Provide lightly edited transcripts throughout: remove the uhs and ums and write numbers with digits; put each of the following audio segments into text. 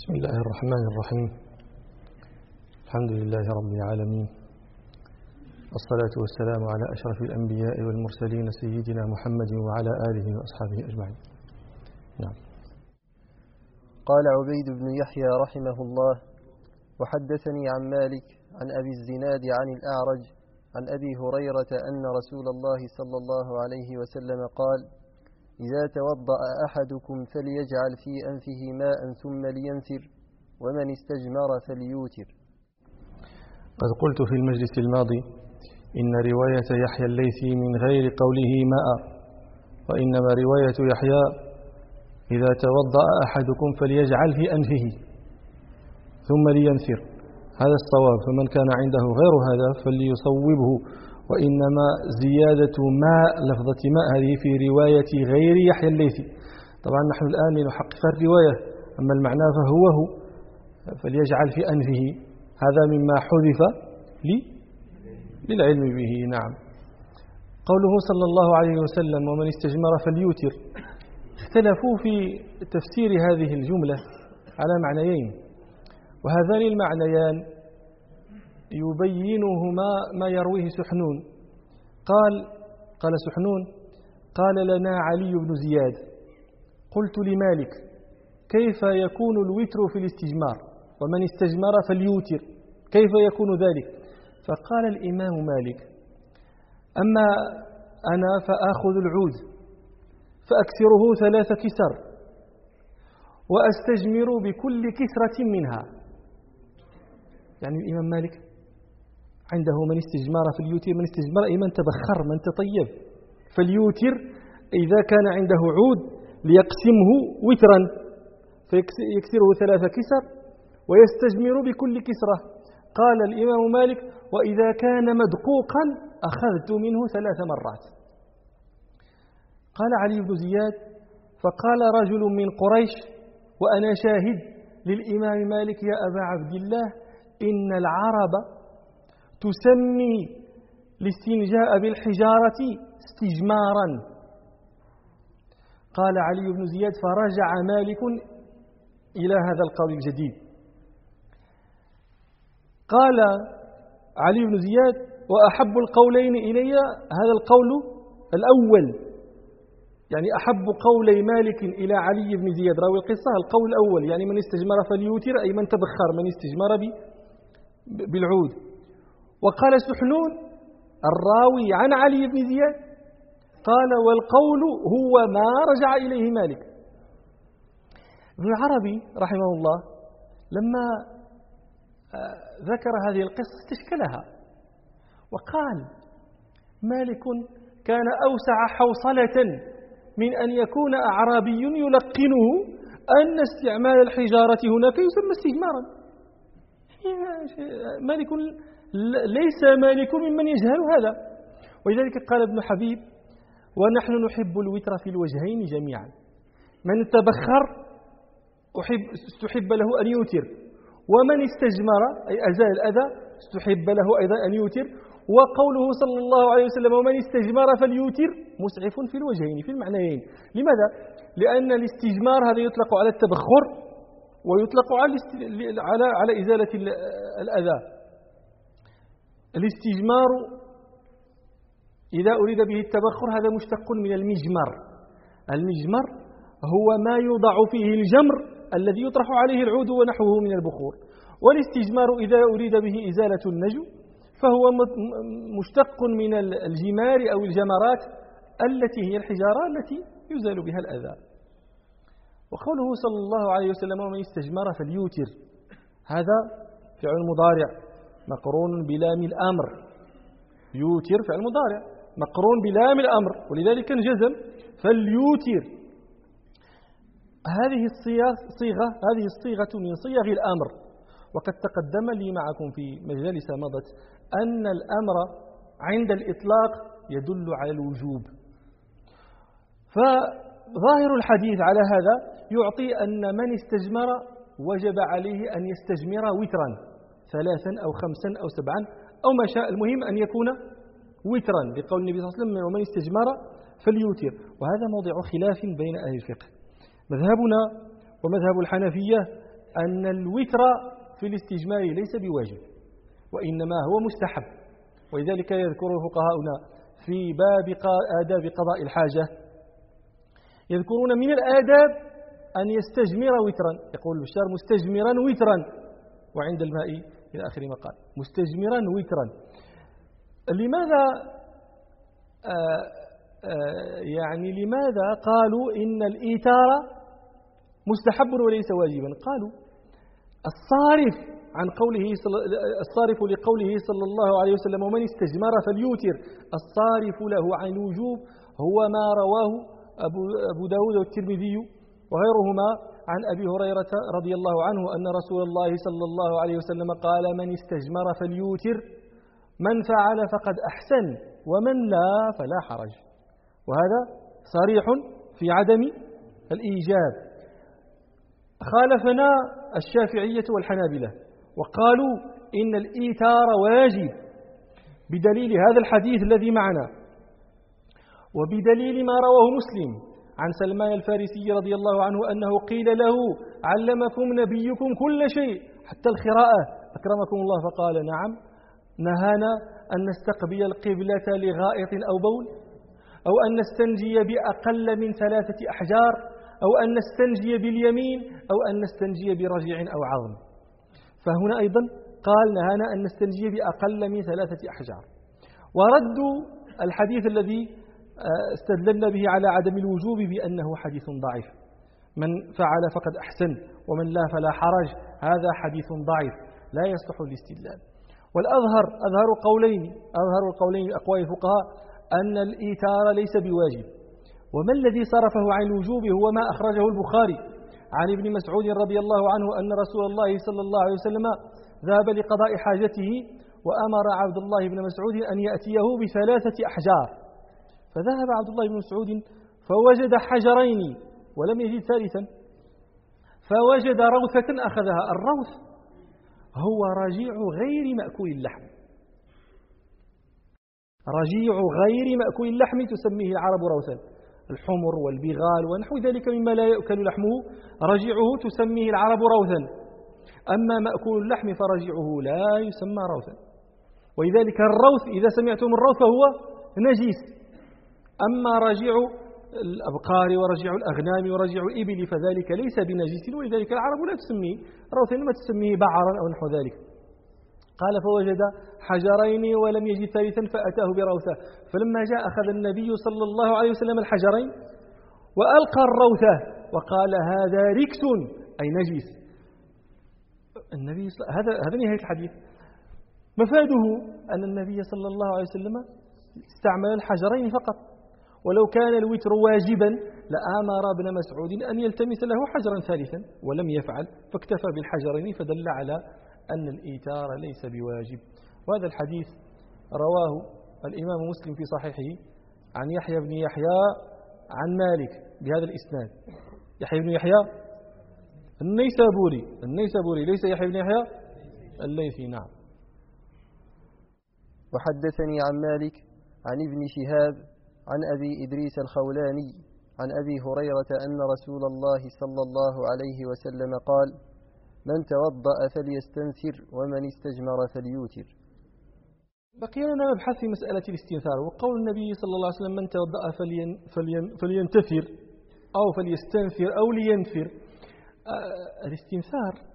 بسم الله الرحمن الرحيم. الحمد لله رب العالمين، والصلاة والسلام على أشرف الأنبياء والمرسلين سيدنا محمد وعلى آله وأصحابه أجمعين. نعم. قال عبيد بن يحيى رحمه الله: وحدثني عن مالك عن أبي الزناد عن الأعرج عن أبي هريرة أن رسول الله صلى الله عليه وسلم قال: إذا توضأ أحدكم فليجعل في أنفه ماء ثم لينثر، ومن استجمر فليوتر. قد قلت في المجلس الماضي إن رواية يحيى الليثي من غير قوله ماء، وإنما رواية يحيى إذا توضأ أحدكم فليجعل في أنفه ثم لينثر، هذا الصواب. فمن كان عنده غير هذا فليصوبه، وإنما زيادة ماء، لفظة ماء، هذه في رواية غير يحيى الليثي. طبعا نحن الآن لنحقق الرواية، أما المعنى فهو فليجعل في أنفه، هذا مما حذف للعلم به. نعم. قوله صلى الله عليه وسلم: ومن استجمر فليوتر، اختلفوا في تفسير هذه الجملة على معنيين، وهذان المعنيان يبينهما ما يرويه سحنون. قال سحنون: قال لنا علي بن زياد: قلت لمالك: كيف يكون الوتر في الاستجمار؟ ومن استجمر فليوتر، كيف يكون ذلك؟ فقال الإمام مالك: أما أنا فآخذ العود فأكسره 3 كسر وأستجمر بكل كسرة منها. يعني الإمام مالك عنده من استجمار فليوتر، من استجمار أي من تبخر، من تطيب، فليوتر إذا كان عنده عود ليقسمه وترا فيكسره 3 كسر ويستجمر بكل كسرة. قال الإمام مالك: وإذا كان مدقوقا أخذت منه 3 مرات. قال علي بن زياد: فقال رجل من قريش وأنا شاهد للإمام مالك: يا أبا عبد الله، إن العرب تسمي الاستنجاء بالحجارة استجمارا. قال علي بن زياد: فرجع مالك إلى هذا القول الجديد. قال علي بن زياد: وأحب القولين إلي هذا القول الأول، يعني أحب قولي مالك إلى علي بن زياد راوي القصة القول الأول، يعني من استجمر فليوتر أي من تبخر، من استجمر بالعود. وقال سحنون الراوي عن علي بن زياد قال: والقول هو ما رجع إليه مالك. ابن العربي رحمه الله لما ذكر هذه القصة استشكلها وقال: مالك كان أوسع حوصلة من أن يكون أعرابي يلقنه أن استعمال الحجارة هناك يسمى استجمارا. مالك ليس مالك ممن يجهل هذا. ولذلك قال ابن حبيب: ونحن نحب الوتر في الوجهين جميعا، من تبخر استحب له أن يوتر، ومن استجمر أي أزال الأذى استحب له أيضا أن يوتر. وقوله صلى الله عليه وسلم: ومن استجمر فليوتر مسعف في الوجهين، في المعنيين. لماذا؟ لأن الاستجمار هذا يطلق على التبخر ويطلق على إزالة الأذى. الاستجمار إذا أريد به التبخر هذا مشتق من المجمر. المجمر هو ما يوضع فيه الجمر الذي يطرح عليه العود ونحوه من البخور. والاستجمار إذا أريد به إزالة النجو فهو مشتق من الجمار أو الجمرات التي هي الحجارة التي يزال بها الأذى. وقوله صلى الله عليه وسلم: ومن استجمر فليوتر، هذا فعل مضارع مقرون بلام الأمر. يوتر فعل مضارع مقرون بلام الأمر، ولذلك انجزم فليوتر. هذه الصيغة من صيغ الأمر، وقد تقدم لي معكم في مجالس مضت أن الأمر عند الإطلاق يدل على الوجوب. فظاهر الحديث على هذا يعطي أن من استجمر وجب عليه أن يستجمر وترا 3 أو 5 أو 7 أو ما شاء، المهم أن يكون وترا، بقول النبي صلى الله عليه وسلم: ومن استجمر فليوتر. وهذا موضع خلاف بين أهل الفقه. مذهبنا ومذهب الحنفية أن الوتر في الاستجمار ليس بواجب، وإنما هو مستحب. ولذلك يذكر فقهاؤنا في باب آداب قضاء الحاجة، يذكرون من الآداب أن يستجمر وترا، يقول البشار مستجمرا وترا، وعند الماء إلى آخر ما قال مستجمرا وترا. لماذا لماذا قالوا إن الإيتار مستحب وليس واجبا؟ قالوا الصارف لقوله صلى الله عليه وسلم ومن استجمر فليوتر، الصارف له عن الوجوب هو ما رواه أبو داود والترمذي وغيرهما عن أبي هريرة رضي الله عنه أن رسول الله صلى الله عليه وسلم قال من استجمر فليوتر، من فعل فقد أحسن ومن لا فلا حرج. وهذا صريح في عدم الإيجاب. خالفنا الشافعية والحنابلة وقالوا إن الإيتار واجب بدليل هذا الحديث الذي معنا، وبدليل ما رواه مسلم عن سلمان الفارسي رضي الله عنه أنه قيل له علمكم نبيكم كل شيء حتى الخراءة أكرمكم الله، فقال نعم، نهانا أن نستقبل القبلة لغائط أو بول، أو أن نستنجي بأقل من 3 أحجار، أو أن نستنجي باليمين، أو أن نستنجي برجع أو عظم. فهنا أيضا قال نهانا أن نستنجي بأقل من 3 أحجار. وردوا الحديث الذي استدللنا به على عدم الوجوب بأنه حديث ضعيف، من فعل فقد أحسن ومن لا فلا حرج، هذا حديث ضعيف لا يصلح للاستدلال. والأظهر أظهر القولين أقوال الفقهاء أن الإيتار ليس بواجب. وما الذي صرفه عن الوجوب هو ما أخرجه البخاري عن ابن مسعود رضي الله عنه أن رسول الله صلى الله عليه وسلم ذهب لقضاء حاجته وأمر عبد الله بن مسعود أن يأتيه ب3 أحجار، فذهب عبد الله بن مسعود فوجد حجرين ولم يجد ثالثا، فوجد روثة أخذها. الروث هو رجيع غير مأكول اللحم، رجيع غير مأكول اللحم تسميه العرب روثا، الحمر والبغال ونحو ذلك مما لا يأكل لحمه رجيعه تسميه العرب روثا. أما مأكول اللحم فرجيعه لا يسمى روثا. ولذلك الروث إذا سمعتم الروث فهو نجيس. أما رجيع الأبقار ورجيع الأغنام ورجيع الإبل فذلك ليس بنجيس، ولذلك العرب لا تسميه روثا إنما تسميه بعرا أو نحو ذلك. قال فوجد حجرين ولم يجد ثالثا فأتاه بروثة، فلما جاء أخذ النبي صلى الله عليه وسلم الحجرين وألقى الروثة وقال هذا ركس أي نجيس. النبي هذا نهاية الحديث. مفاده أن النبي صلى الله عليه وسلم استعمل الحجرين فقط، ولو كان الوتر واجبا لآمر ابن مسعود أن يلتمس له حجرا ثالثا ولم يفعل، فاكتفى بالحجرين، فدل على أن الإيتار ليس بواجب. وهذا الحديث رواه الإمام مسلم في صحيحه عن يحيى بن يحيى عن مالك بهذا الإسناد. يحيى بن يحيى النيسابوري ليس يحيى بن يحيى الليثي. نعم. وحدثني عن مالك عن ابن شهاب عن أبي إدريس الخولاني عن أبي هريرة أن رسول الله صلى الله عليه وسلم قال من توضأ فليستنثر ومن استجمر فليوتر. بقي لنا مبحث في مسألة الاستنثار، وقول النبي صلى الله عليه وسلم من توضأ فلينتثر أو فليستنثر أو لينثر. الاستنثار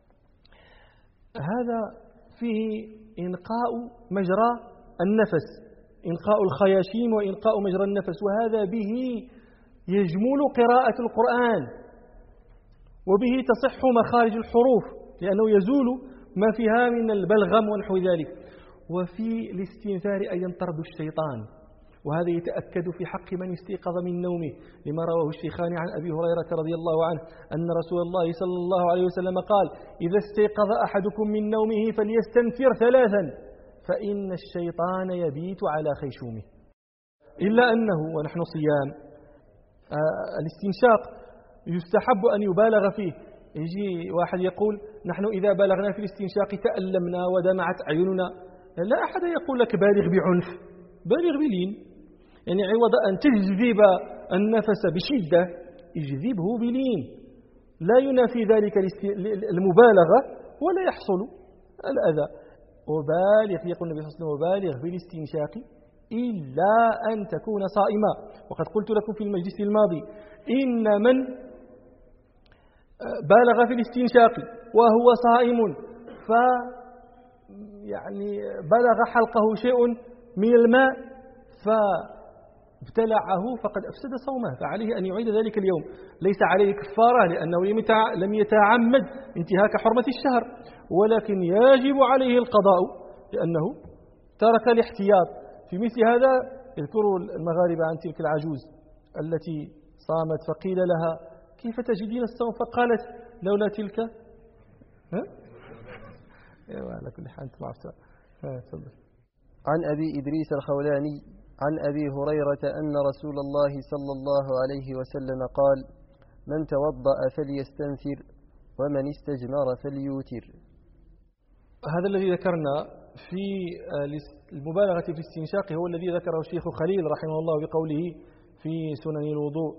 هذا فيه إنقاء مجرى النفس، إنقاء الخياشيم وإنقاء مجرى النفس، وهذا به يجمل قراءة القرآن، وبه تصح مخارج الحروف لأنه يزول ما فيها من البلغم ونحو ذلك. وفي الاستنثار أيضا طرد الشيطان، وهذا يتأكد في حق من استيقظ من نومه، لما رواه الشيخان عن أبي هريرة رضي الله عنه أن رسول الله صلى الله عليه وسلم قال إذا استيقظ أحدكم من نومه فليستنثر 3 فإن الشيطان يبيت على خيشومه. إلا أنه ونحن صيام الاستنشاق يستحب أن يبالغ فيه. يجي واحد يقول نحن إذا بالغنا في الاستنشاق تألمنا ودمعت أعيننا، لا أحد يقول لك بالغ بعنف، بالغ بلين، عوض أن تجذب النفس بشدة اجذبه بلين، لا ينافي ذلك المبالغة ولا يحصل الأذى. وبالغ، يقول النبي صلى الله عليه وسلم: وبالغ في الاستنشاق إلا أن تكون صائما. وقد قلت لكم في المجلس الماضي إن من بالغ في الاستنشاق وهو صائم يعني بلغ حلقه شيء من الماء فابتلعه فقد أفسد صومه، فعليه أن يعيد ذلك اليوم. ليس عليه كفارة لأنه لم يتعمد انتهاك حرمة الشهر، ولكن يجب عليه القضاء لأنه ترك الاحتياط. في مثل هذا يذكر المغاربة عن تلك العجوز التي صامت فقيل لها: كيف تجدين الصوم؟ فقالت: لولا تلك على كل حال انت معفتها. عن أبي إدريس الخولاني عن أبي هريرة أن رسول الله صلى الله عليه وسلم قال: من توضأ فليستنثر ومن استجمر فليوتر. هذا الذي ذكرنا في المبالغة في الاستنشاق هو الذي ذكره الشيخ خليل رحمه الله بقوله في سنن الوضوء: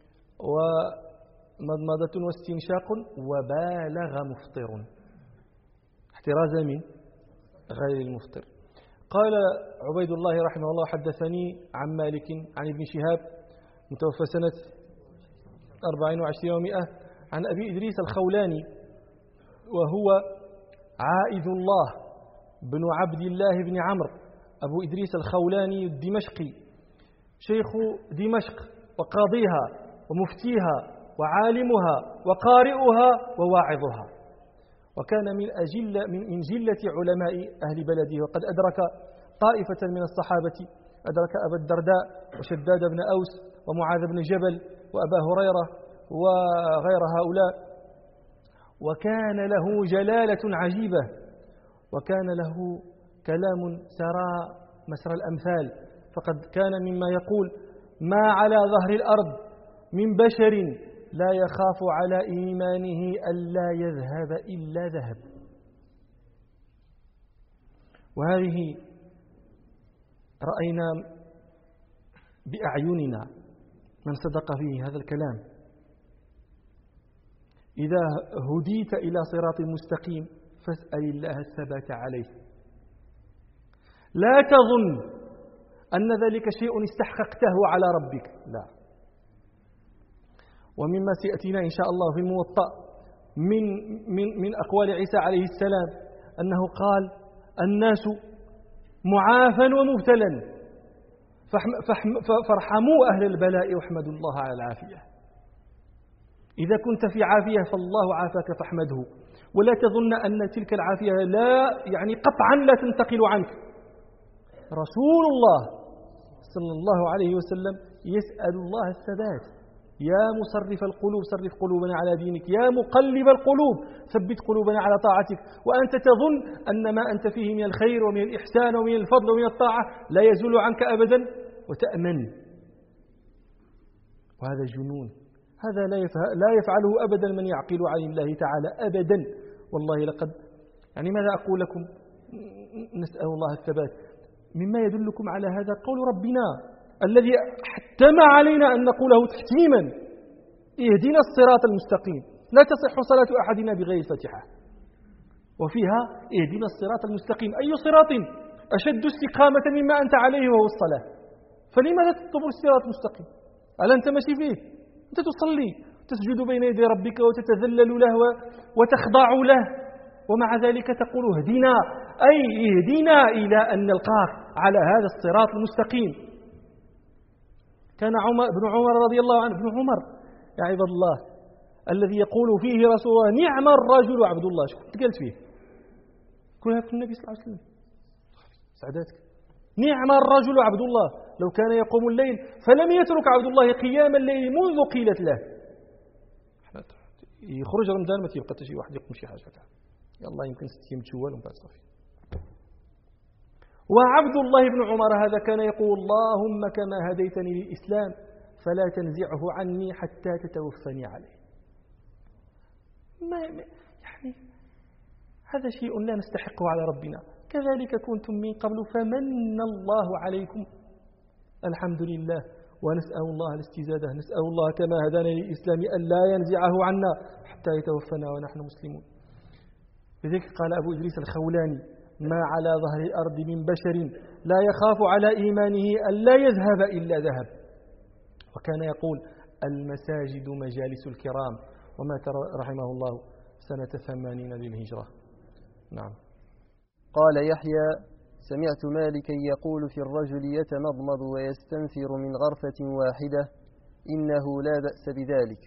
ومضمضة واستنشاق وبالغ مفطر، احترازا من غير المفطر. قال عبيد الله رحمه الله: حدثني عن مالك عن ابن شهاب متوفى سنة 24 و100 عن أبي إدريس الخولاني، وهو عائذ الله بن عبد الله بن عمرو أبو إدريس الخولاني الدمشقي، شيخ دمشق وقاضيها ومفتيها وعالمها وقارئها وواعظها، وكان من جلة علماء أهل بلده، وقد أدرك طائفة من الصحابة، أدرك أبا الدرداء وشداد بن أوس ومعاذ بن جبل وأبا هريرة وغير هؤلاء، وكان له جلالة عجيبة، وكان له كلام سرى مسر الأمثال، فقد كان مما يقول: ما على ظهر الأرض من بشر لا يخاف على إيمانه ألا يذهب إلا ذهب. وهذه رأينا بأعيننا من صدق فيه هذا الكلام: إذا هديت إلى صراط مستقيم فاسأل الله الثبات عليه، لا تظن أن ذلك شيء استحققته على ربك، لا. ومما سيأتينا إن شاء الله في الموطأ من أقوال عيسى عليه السلام أنه قال: الناس معافى ومبتلا فارحموا أهل البلاء واحمدوا الله على العافية. إذا كنت في عافية فالله عافاك فاحمده، ولا تظن أن تلك العافية قطعا لا تنتقل عنك. رسول الله صلى الله عليه وسلم يسأل الله الثبات: يا مصرف القلوب صرف قلوبنا على دينك، يا مقلب القلوب ثبت قلوبنا على طاعتك. وأنت تظن أن ما أنت فيه من الخير ومن الإحسان ومن الفضل ومن الطاعة لا يزول عنك أبدا وتأمن. وهذا جنون، هذا لا يفعله أبدا من يعقل عن الله تعالى أبدا. والله لقد ماذا أقول لكم؟ نسأل الله الثبات. مما يدلكم على هذا قول ربنا الذي حتم علينا أن نقوله تحتيما: اهدنا الصراط المستقيم. لا تصح صلاة أحدنا بغير الفاتحة، وفيها اهدنا الصراط المستقيم. أي صراط أشد استقامة مما أنت عليه وهو الصلاة؟ فلماذا تطلب الصراط المستقيم؟ ألا أنت ماشي فيه؟ أنت تصلي تسجد بين يدي ربك وتتذلل له وتخضع له، ومع ذلك تقول اهدنا، أي اهدنا إلى أن نلقاك على هذا الصراط المستقيم. كان ابن عمر رضي الله عنه، ابن عمر يا عباد الله الذي يقول فيه رسول الله: نعم الرجل عبد الله. شو قلت فيه؟ كلها في النبي صلى الله عليه وسلم. سعداتك. نعم الرجل عبد الله، لو كان يقوم الليل فلم يترك عبد الله قيام الليل منذ قيلت له. يخرج رمضان ما تيبقى شي واحد يقوم شي حاجه، يلا يمكن 6 ايام شوال ومن بعد صافي. وعبد الله بن عمر هذا كان يقول: اللهم كما هديتني للإسلام فلا تنزعه عني حتى تتوفني عليه. هذا شيء لا نستحقه على ربنا. كذلك كنتم من قبل فمن الله عليكم الحمد لله ونسأل الله الاستزادة، نسأل الله كما هدانا للإسلام أن لا ينزعه عنا حتى يتوفنا ونحن مسلمون. لذلك قال أبو إدريس الخولاني: ما على ظهر الأرض من بشر لا يخاف على إيمانه أن لا يذهب إلا ذهب. وكان يقول: المساجد مجالس الكرام. ومات رحمه الله سنة 80 للهجرة. نعم. قال يحيى: سمعت مالكا يقول في الرجل يتمضمض ويستنثر من غرفة واحدة إنه لا بأس بذلك.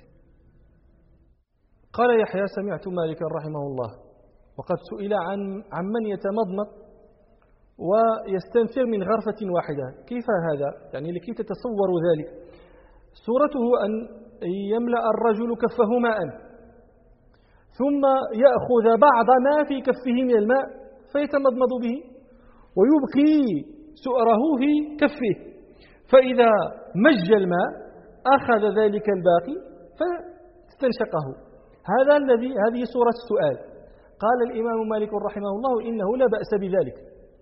قال يحيى: سمعت مالكا رحمه الله وقد سئل عن من يتمضمض ويستنثر من غرفة واحدة، كيف هذا؟ يعني لكي تتصوروا ذلك، صورته أن يملأ الرجل كفه ماء ثم يأخذ بعض ما في كفه من الماء فيتمضمض به ويبقي سؤره في كفه، فإذا مج الماء أخذ ذلك الباقي فاستنشقه. هذه صورة السؤال. قال الإمام مالك رحمه الله: إنه لا بأس بذلك.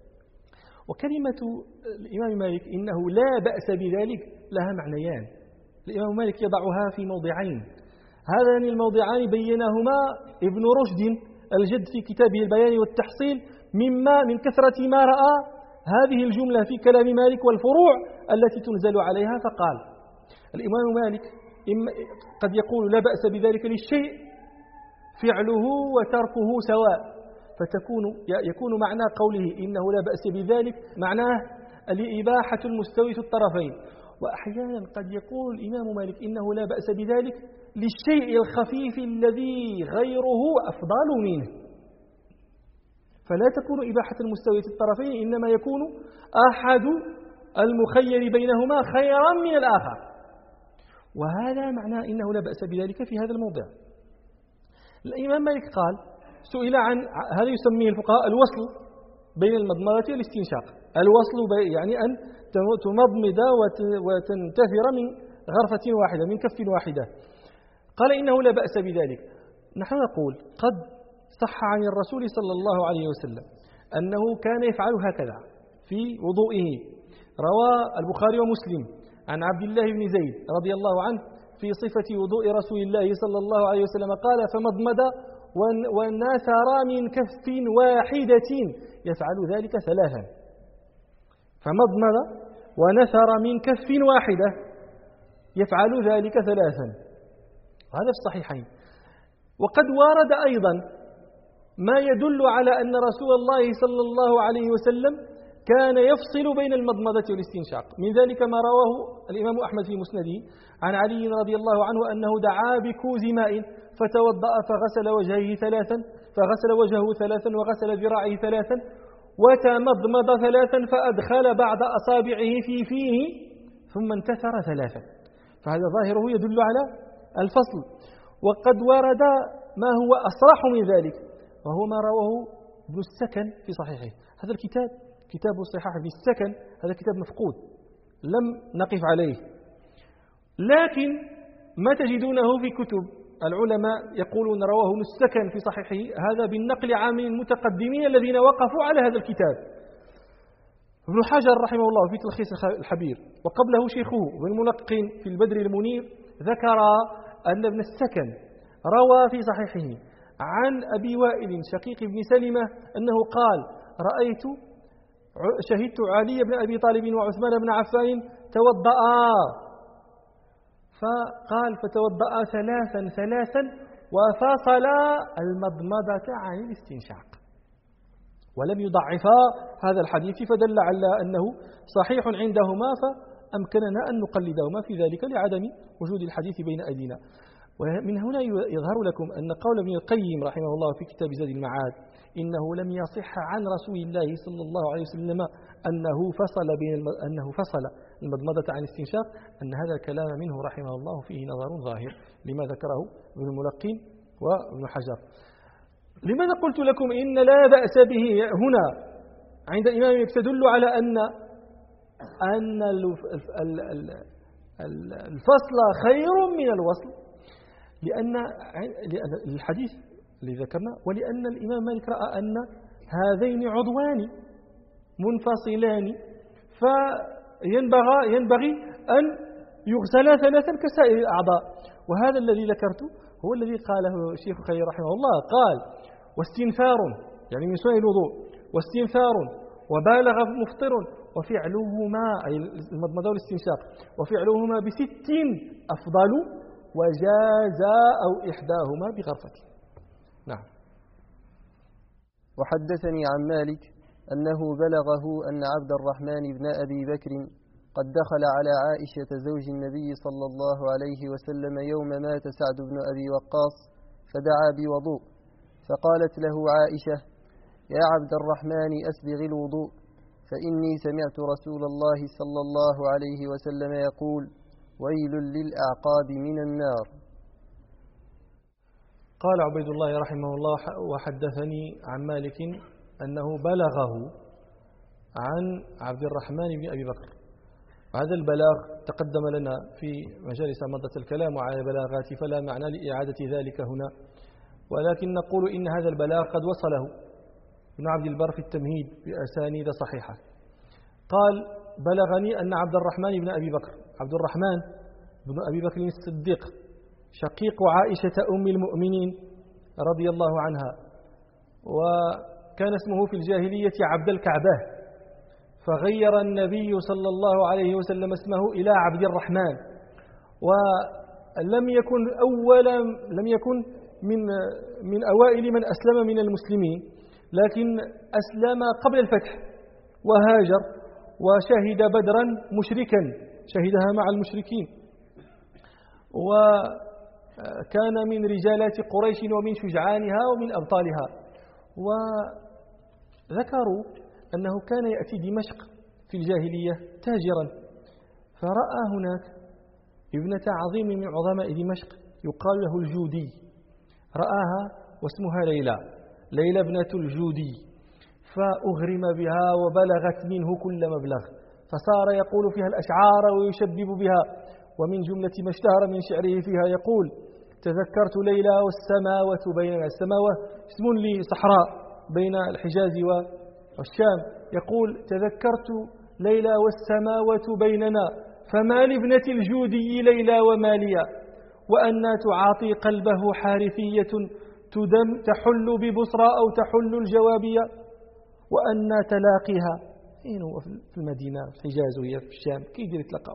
وكلمة الإمام مالك إنه لا بأس بذلك لها معنيان. الإمام مالك يضعها في موضعين، هذان الموضعان بينهما ابن رشد الجد في كتابه البيان والتحصيل من كثرة ما رأى هذه الجملة في كلام مالك والفروع التي تنزل عليها، فقال: الإمام مالك قد يقول لا بأس بذلك للشيء فعله وتركه سواء، يكون معنى قوله إنه لا بأس بذلك معناه الإباحة المستوية الطرفين. وأحيانا قد يقول الإمام مالك إنه لا بأس بذلك للشيء الخفيف الذي غيره أفضل منه، فلا تكون إباحة المستوية الطرفين، إنما يكون أحد المخير بينهما خيرا من الآخر. وهذا معناه إنه لا بأس بذلك في هذا الموضع. الإمام مالك قال: سئل عن هذا يسميه الفقهاء الوصل بين المضمضة والاستنشاق. الوصل يعني أن تمضمض وتنتثر من غرفة واحدة، من كف واحدة. قال: إنه لا بأس بذلك. نحن نقول: قد صح عن الرسول صلى الله عليه وسلم أنه كان يفعل هكذا في وضوئه. روى البخاري ومسلم عن عبد الله بن زيد رضي الله عنه في صفة وضوء رسول الله صلى الله عليه وسلم قال: فمضمض ونثر من كف واحدة يفعل ذلك ثلاثا. فمضمض ونثر من كف واحدة يفعل ذلك ثلاثا، هذا في الصحيحين. وقد ورد أيضا ما يدل على أن رسول الله صلى الله عليه وسلم كان يفصل بين المضمضة والاستنشاق. من ذلك ما رواه الإمام أحمد في مسنده عن علي رضي الله عنه أنه دعا بكوز ماء فتوضأ فغسل وجهه ثلاثا، فغسل وجهه ثلاثا وغسل ذراعه ثلاثا وتمضمض ثلاثا فأدخل بعض أصابعه في فيه ثم انتثر ثلاثا. فهذا ظاهره يدل على الفصل. وقد ورد ما هو أصرح من ذلك وهو ما رواه ابن السكن في صحيحه. هذا الكتاب كتاب الصحاح في السكن، هذا كتاب مفقود لم نقف عليه، لكن ما تجدونه في كتب العلماء يقولون رواه ابن السكن في صحيحه، هذا بالنقل عن المتقدمين الذين وقفوا على هذا الكتاب. ابن حجر رحمه الله في تلخيص الحبير وقبله شيخه ابن الملقن في البدر المنير ذكر أن ابن السكن روى في صحيحه عن أبي وائل شقيق بن سلمة أنه قال: شهدت علي بن أبي طالب وعثمان بن عفان توضأ، فقال: فتوضأ ثلاثا وفصل المضمضة عن الاستنشاق، ولم يضعفا هذا الحديث، فدل على أنه صحيح عندهما، فأمكننا أن نقلدهما في ذلك لعدم وجود الحديث بين أيدينا. ومن هنا يظهر لكم أن قول ابن القيم رحمه الله في كتاب زاد المعاد إنه لم يصح عن رسول الله صلى الله عليه وسلم أنه فصل المضمضة عن الاستنشاق، أن هذا الكلام منه رحمه الله فيه نظر ظاهر لما ذكره ابن الملقن وابن حجر. لماذا قلت لكم إن لا بأس به هنا عند الإمام تدل على أن الفصل خير من الوصل؟ لأن الحديث اللي ذكرنا، ولأن الإمام مالك رأى أن هذين عضوان منفصلان، فينبغي أن يغسلا ثلاثا كسائر الأعضاء. وهذا الذي ذكرته هو الذي قاله الشيخ خليل رحمه الله، قال واستنثار يعني من سنن الوضوء، واستنثار وبالغ مفطر وفعلهما أي المضمضة والاستنشاق وفعلهما ب6 أفضل وجاز أو إحداهما بغرفة. نعم. وحدثني عن مالك أنه بلغه أن عبد الرحمن بن أبي بكر قد دخل على عائشة زوج النبي صلى الله عليه وسلم يوم مات سعد بن أبي وقاص فدعا بوضوء، فقالت له عائشة: يا عبد الرحمن أسبغ الوضوء، فإني سمعت رسول الله صلى الله عليه وسلم يقول: ويل للأعقاب من النار. قال عبيد الله رحمه الله: وحدثني عن مالك أنه بلغه عن عبد الرحمن بن أبي بكر. وهذا البلاغ تقدم لنا في مجالس مضت الكلام على بلاغات، فلا معنى لإعادة ذلك هنا، ولكن نقول إن هذا البلاغ قد وصله ابن عبد البر في التمهيد بأسانيد صحيحة. قال: بلغني أن عبد الرحمن بن أبي بكر، عبد الرحمن بن أبي بكر الصديق شقيق عائشة أم المؤمنين رضي الله عنها، وكان اسمه في الجاهلية عبد الكعبة، فغير النبي صلى الله عليه وسلم اسمه إلى عبد الرحمن، ولم يكن من أوائل من أسلم من المسلمين، لكن أسلم قبل الفتح وهاجر وشهد بدرا مشركا، شهدها مع المشركين، وكان من رجالات قريش ومن شجعانها ومن أبطالها. وذكروا أنه كان يأتي دمشق في الجاهلية تاجرا، فرأى هناك ابنة عظيم من عظماء دمشق يقال له الجودي، رآها واسمها ليلى ابنة الجودي، فأغرم بها وبلغت منه كل مبلغ، فصار يقول فيها الأشعار ويشبب بها. ومن جملة ما اشتهر من شعره فيها يقول: تذكرت ليلى والسماوة بيننا. السماوة اسم لصحراء بين الحجاز والشام. يقول: تذكرت ليلى والسماوة بيننا، فما لابنة الجودي ليلى وما لي، وأنا تعاطي قلبه حارثية تحل ببصرى أو تحل الجوابية، وأنا تلاقيها أين هو في المدينة في الحجاز وهي في الشام كي يدير يتلقى،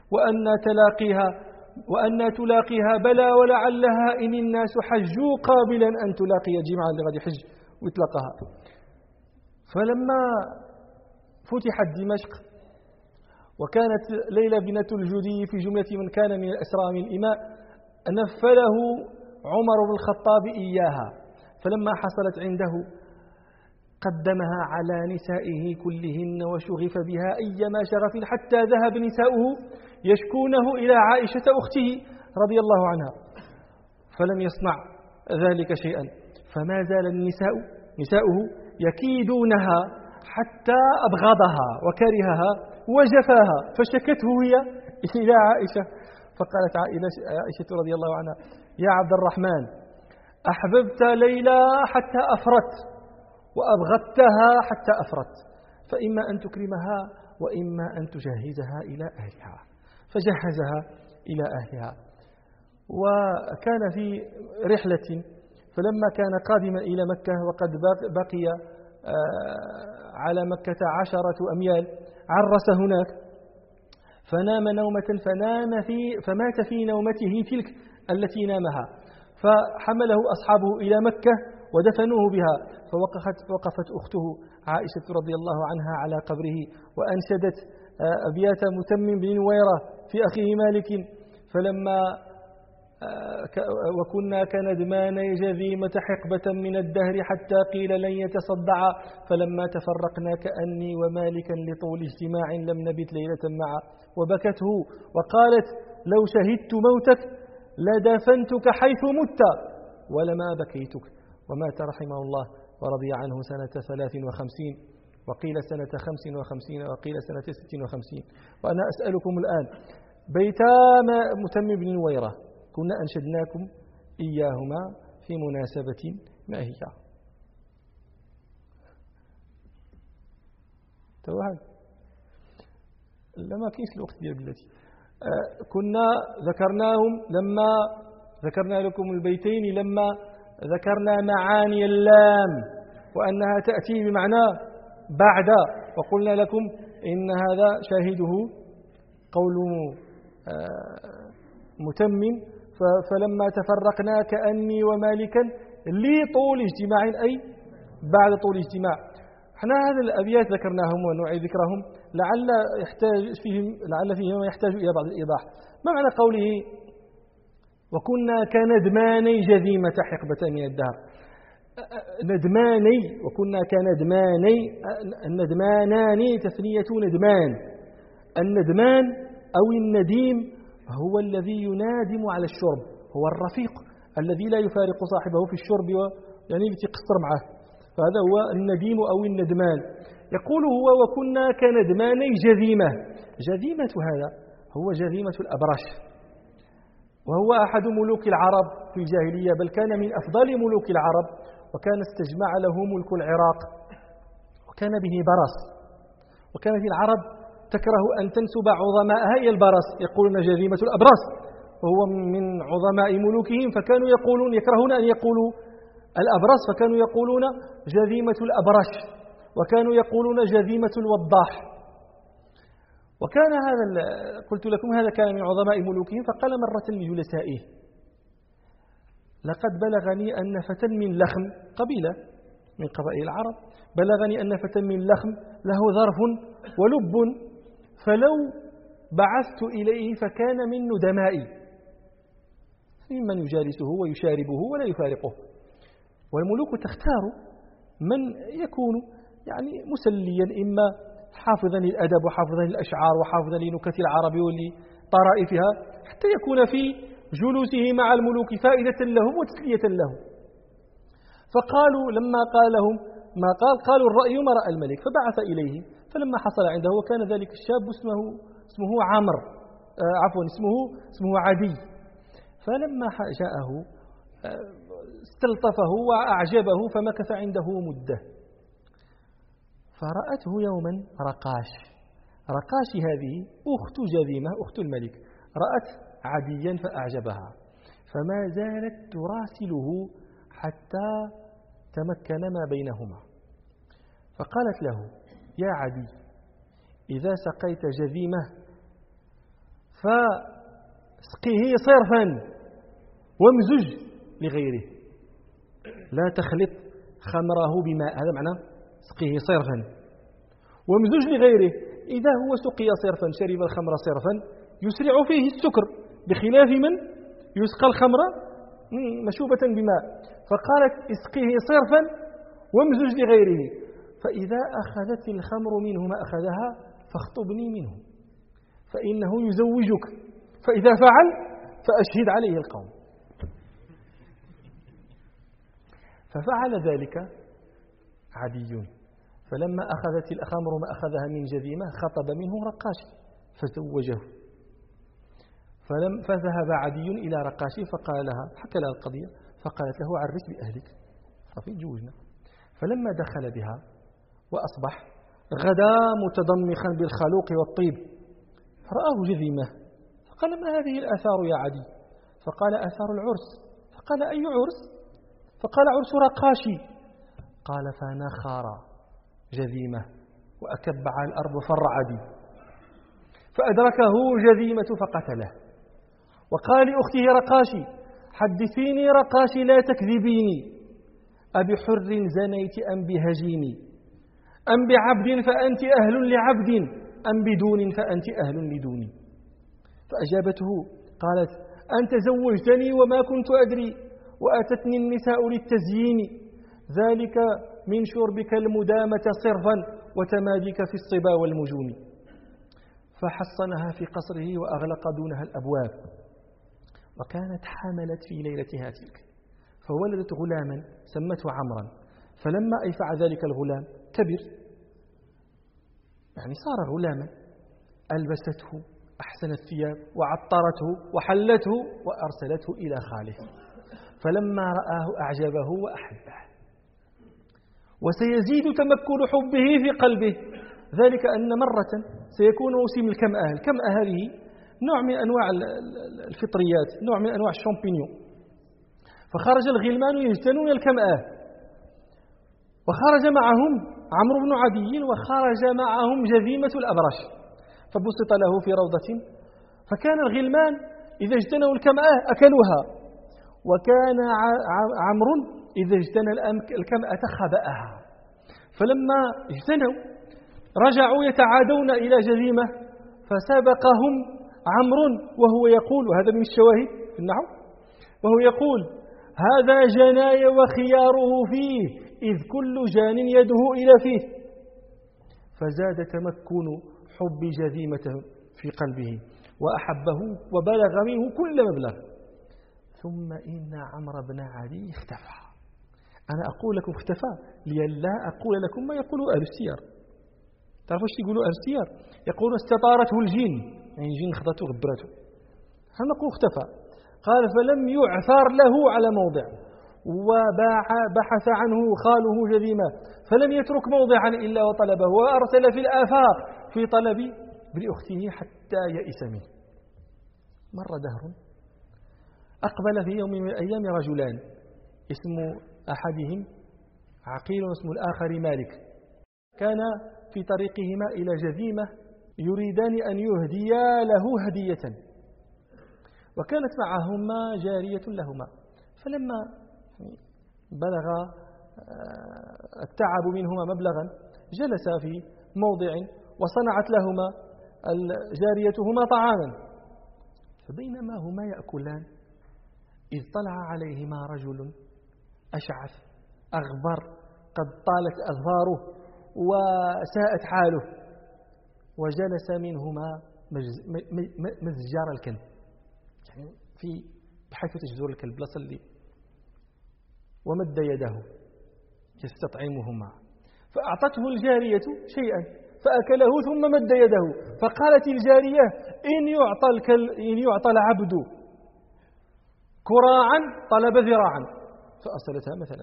وأنا تلاقيها بلى ولعلها إن الناس حجوا قابلا أن تلاقي جمعا لغد حج ويتلقاها. فلما فتحت دمشق وكانت ليلى بنت الجودي في جملة من كان من الأسرى من الإماء، نفله عمر بن الخطاب إياها، فلما حصلت عنده قدمها على نسائه كلهن وشغف بها أيما شغف، حتى ذهب نساؤه يشكونه إلى عائشة أخته رضي الله عنها، فلم يصنع ذلك شيئا، فما زال نساؤه يكيدونها حتى أبغضها وكرهها وجفاها، فشكته هي إلى عائشة، فقالت عائشة رضي الله عنها: يا عبد الرحمن، أحببت ليلى حتى أفرت وأبغضتها حتى أفرت، فإما أن تكرمها وإما أن تجهزها إلى أهلها، فجهزها إلى أهلها. وكان في رحلة، فلما كان قادما إلى مكة وقد بقي على مكة 10 أميال، عرس هناك فنام نومة فمات في نومته تلك التي نامها، فحمله أصحابه إلى مكة ودفنوه بها، فوقفت أخته عائشة رضي الله عنها على قبره وأنشدت أبيات متمم بن نويرة في أخيه مالك، فلما وكنا كندمان جذيمة حقبة من الدهر حتى قيل لن يتصدعا، فلما تفرقنا كأني ومالكا لطول اجتماع لم نبت ليلة معا، وبكته وقالت: لو شهدت موتك لدفنتك حيث مت ولما بكيتك. ومات رحمه الله ورضي عنه سنة 53، وقيل سنة 55، وقيل سنة 56. وأنا أسألكم الآن بيتا متمم بن نويرة كنا أنشدناكم إياهما في مناسبة ما هي؟ توهد لما كيس الوقت ديال بلاتي. كنا ذكرناهم لما ذكرنا لكم البيتين لما ذكرنا معاني اللام وأنها تأتي بمعنى بعد، وقلنا لكم إن هذا شاهده قول متمم فلما تفرقنا كأني ومالكا لطول اجتماع، أي بعد طول اجتماع. احنا هذه الأبيات ذكرناهم ونعيد ذكرهم لعل فيهم يحتاج إلى بعض الإيضاح. ما معنى قوله وكنا كندماني جذيمة حقبة من الدهر؟ ندماني وكنا كندماني، الندمانان تثنية ندمان. الندمان أو النديم هو الذي ينادم على الشرب، هو الرفيق الذي لا يفارق صاحبه في الشرب يعني يتقصر معه، فهذا هو النديم أو الندمان. يقول هو وكنا كندماني جذيمة. جذيمة هذا هو جذيمة الأبرش، وهو أحد ملوك العرب في الجاهلية، بل كان من أفضل ملوك العرب، وكان استجمع له ملك العراق وكان به برص، وكانت العرب تكره أن تنسب عظماءها إلى البرص، يقولون جذيمة الأبرص، وهو من عظماء ملوكهم، فكانوا يكرهون أن يقولوا الأبرص، فكانوا يقولون جذيمة الأبرش، وكانوا يقولون جذيمة الوضاح. وكان هذا قلت لكم هذا كان من عظماء ملوكهم، فقال مرة لجلسائه لقد بلغني أن فتى من لخم، قبيلة من قبائل العرب، بلغني أن فتى من لخم له ظرف ولب، فلو بعثت إليه فكان من ندمائي، ممن يجالسه ويشاربه ولا يفارقه. والملوك تختار من يكون يعني مسليا، إما حافظا للأدب وحافظا للأشعار وحافظا لنكت العرب ولطرائفها، حتى يكون في جلوسه مع الملوك فائدة لهم وتسلية لهم. فقالوا لما قال لهم ما قالوا الرأي ما رأى الملك، فبعث إليه. فلما حصل عنده وكان ذلك الشاب اسمه عمرو، اسمه عدي، فلما جاءه استلطفه وأعجبه فمكث عنده مدة. فرأته يوما رقاش هذه أخت جذيمة أخت الملك، رأت عديا فأعجبها، فما زالت تراسله حتى تمكن ما بينهما. فقالت له يا عدي إذا سقيت جذيمة فاسقه صرفا وامزج لغيره، لا تخلط خمره بماء، هذا معنى اسقه صرفا وامزج لغيره. إذا هو سقي صرفا شرب الخمر صرفا يسرع فيه السكر، بخلاف من يسقى الخمر مشوبة بماء. فقالت اسقه صرفا وامزج لغيره، فإذا أخذت الخمر منه ما أخذها فاخطبني منه فإنه يزوجك، فإذا فعل فأشهد عليه القوم. ففعل ذلك عدي، فلما أخذت الخمر ما أخذها من جذيمة خطب منه رقاشي فزوجه. فذهب عدي إلى رقاشي فقال لها، حكى لها القضية، فقالت له عرس بأهلك، صافي تزوجنا. فلما دخل بها وأصبح غدا متضمخا بالخلوق والطيب، رآه جذيمة، فقال ما هذه الآثار يا عدي؟ فقال آثار العرس. فقال أي عرس؟ فقال عرس رقاشي. قال فنخر جذيمة وأكب على الأرض وفر عدي، فأدركه جذيمة فقتله، وقال لأخته رقاشي حدثيني رقاشي لا تكذبيني، أبحر زنيت أم بهجيني، أم بعبد فأنت أهل لعبد، أم بدون فأنت أهل لدوني. فأجابته قالت أنت زوجتني وما كنت أدري، وأتتني النساء للتزيين، ذلك من شربك المدامة صرفا وتماديك في الصبا والمجون. فحصنها في قصره وأغلق دونها الأبواب. وكانت حملت في ليلتها تلك، فولدت غلاما سمته عمرا. فلما أيفع ذلك الغلام كبر، يعني صار غلاما، ألبسته أحسن الثياب وعطرته وحلته وأرسلته إلى خاله. فلما رآه أعجبه وأحبه، وسيزيد تمكن حبه في قلبه، ذلك أن مرة سيكون موسم الكمأة. الكمأة هذه نوع من أنواع الفطريات، نوع من أنواع الشامبينيون. فخرج الغلمان يجتنون الكمآة، وخرج معهم عمرو بن عدي، وخرج معهم جذيمة الأبرش، فبسط له في روضة، فكان الغلمان إذا اجتنوا الكمآة أكلوها، وكان عمرو إذا اجتنى الكمأة خبأها. فلما اجتنوا رجعوا يتعادون إلى جذيمة، فسبقهم عمرو وهو يقول، وهذا من الشواهد في النحو، وهو يقول: هذا جناي وخياره فيه، إذ كل جان يده إلى فيه. فزاد تمكن حب جذيمته في قلبه وأحبه وبلغ منه كل مبلغ. ثم إن عمرو بن عدي اختفى. أنا أقول لكم اختفى لئلا أقول لكم ما يقول أهل السير. تعرفوا ايش يقولوا أهل السير؟ يقولوا استطارته الجن، يعني الجن خضته غبرته. هل نقول اختفى؟ قال: فلم يعثر له على موضع، وبحث عنه خاله جذيمة، فلم يترك موضعا إلا وطلبه، وأرسل في الآفاق في طلب ابن أخته حتى يئس منه. مر دهر، أقبل في يوم من الأيام رجلان، اسم أحدهم عقيل واسم الآخر مالك، كان في طريقهما إلى جذيمة يريدان أن يهديا له هدية، وكانت معهما جارية لهما. فلما بلغ التعب منهما مبلغا جلسا في موضع، وصنعت لهما جاريتهما طعاما. فبينما هما يأكلان إذ طلع عليهما رجل أشعث أغبر قد طالت أظفاره وساءت حاله، وجلس منهما مزجار الكلب، يعني في بحيث تجزر الكلب لا صلي، ومد يده يستطعمهما، فأعطته الجارية شيئا فأكله ثم مد يده، فقالت الجارية: إن يعطى العبد كراعا طلب ذراعا، فأرسلتها مثلا.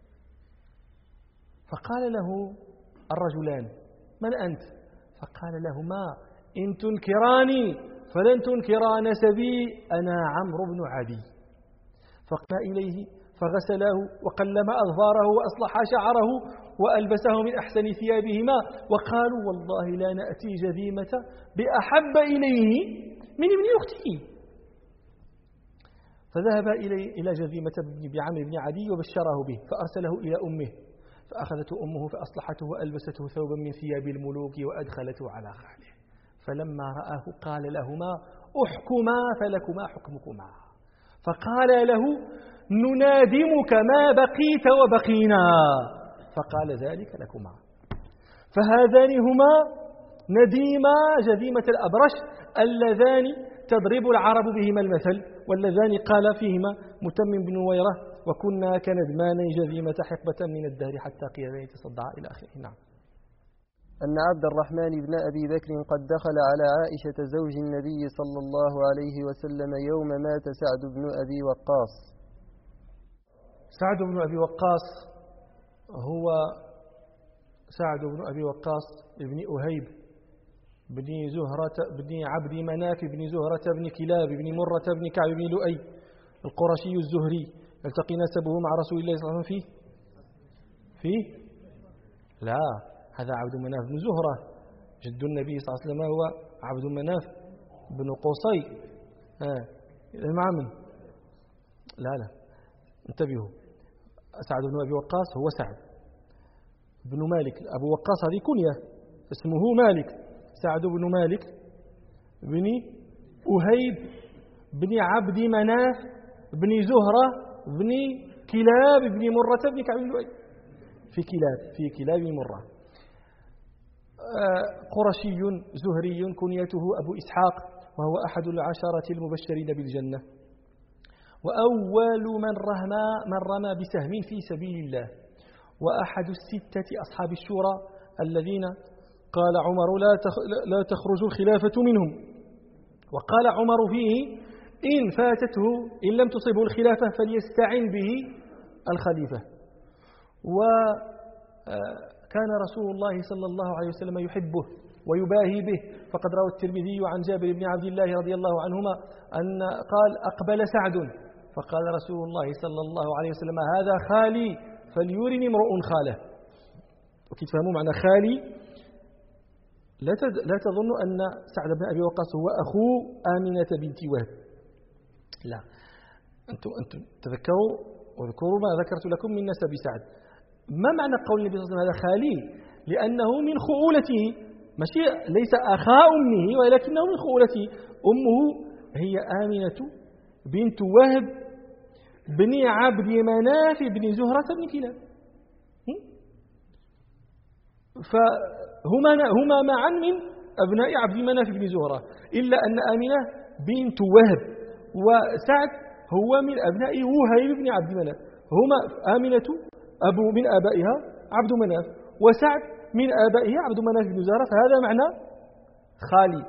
فقال له الرجلان: من أنت؟ فقال لهما: إن تنكراني فلن تنكرا نسبي، أنا عمرو بن عدي. فقام إليه فغسله وقلم أظفاره وأصلح شعره وألبسه من أحسن ثيابهما، وقالوا: والله لا نأتي جذيمة بأحب إليه من ابن أخته. فذهب إلى جذيمة بعمرو بن عدي وبشره به، فأرسله إلى أمه، فأخذته أمه فأصلحته وألبسته ثوبا من ثياب الملوك وأدخلته على خاله. فلما رآه قال لهما: احكما فلكما حكمكما. فقال له: ننادمك ما بقيت وبقينا. فقال: ذلك لكما. فهذان هما نديما جذيمة الأبرش اللذان تضرب العرب بهما المثل، واللذان قال فيهما متمم بن ويرة: وكنا كندماني جذيمة حقبة من الدهر حتى قيامين تصدع إلى آخره. نعم. أن عبد الرحمن بن أبي بكر قد دخل على عائشة زوج النبي صلى الله عليه وسلم يوم مات سعد بن أبي وقاص. سعد بن أبي وقاص هو سعد بن أبي وقاص ابن أهيب بن زهرة بن عبد مناف بن زهرة بن كلاب بن مرة بن كعب بن لؤي القرشي الزهري، يلتقي نسبه مع رسول الله صلى الله عليه وسلم فيه؟ لا، هذا عبد مناف بن زهرة جد النبي صلى الله عليه وسلم، هو عبد مناف بن قصي مع من؟ لا انتبهوا، سعد بن أبي وقاص هو سعد بن مالك. أبو وقاص هذه كنية، اسمه مالك. سعد بن مالك بن أهيب بن عبد مناف بن زهرة بن كلاب بن مرة بن كعب بن لؤي في كلاب مرة، قرشي زهري، كنيته أبو إسحاق، وهو أحد العشرة المبشرين بالجنة، وأول من رمى بسهم في سبيل الله، وأحد الستة أصحاب الشورى الذين قال عمر لا تخرج الخلافة منهم، وقال عمر فيه: إن فاتته إن لم تصبه الخلافة فليستعن به الخليفة. وكان رسول الله صلى الله عليه وسلم يحبه ويباهي به. فقد روى الترمذي عن جابر بن عبد الله رضي الله عنهما أن قال أقبل سعد فقال رسول الله صلى الله عليه وسلم هذا خالي فليرني امرؤ خاله. وكي تفهموا معنى خالي لا تظن أن سعد بن أبي وقاص هو أخو آمنة بنت وهب، لا، أنتم تذكروا واذكروا ما ذكرت لكم من نسب سعد. ما معنى قول النبي صلى الله عليه وسلم هذا خالي؟ لأنه من خؤولته، ماشي ليس أخا أمه ولكنه من خؤولته. أمه هي آمنة بنت وهب بن عبد مناف بن زهرة بن كلاب، فهما معا من أبناء عبد مناف بن زهرة، إلا أن آمنة بنت وهب وسعد هو من أبناء وهيب بن عبد مناف. هما آمنة أبو من آبائها عبد مناف وسعد من آبائه عبد مناف بن زهرة، فهذا معنى خالي.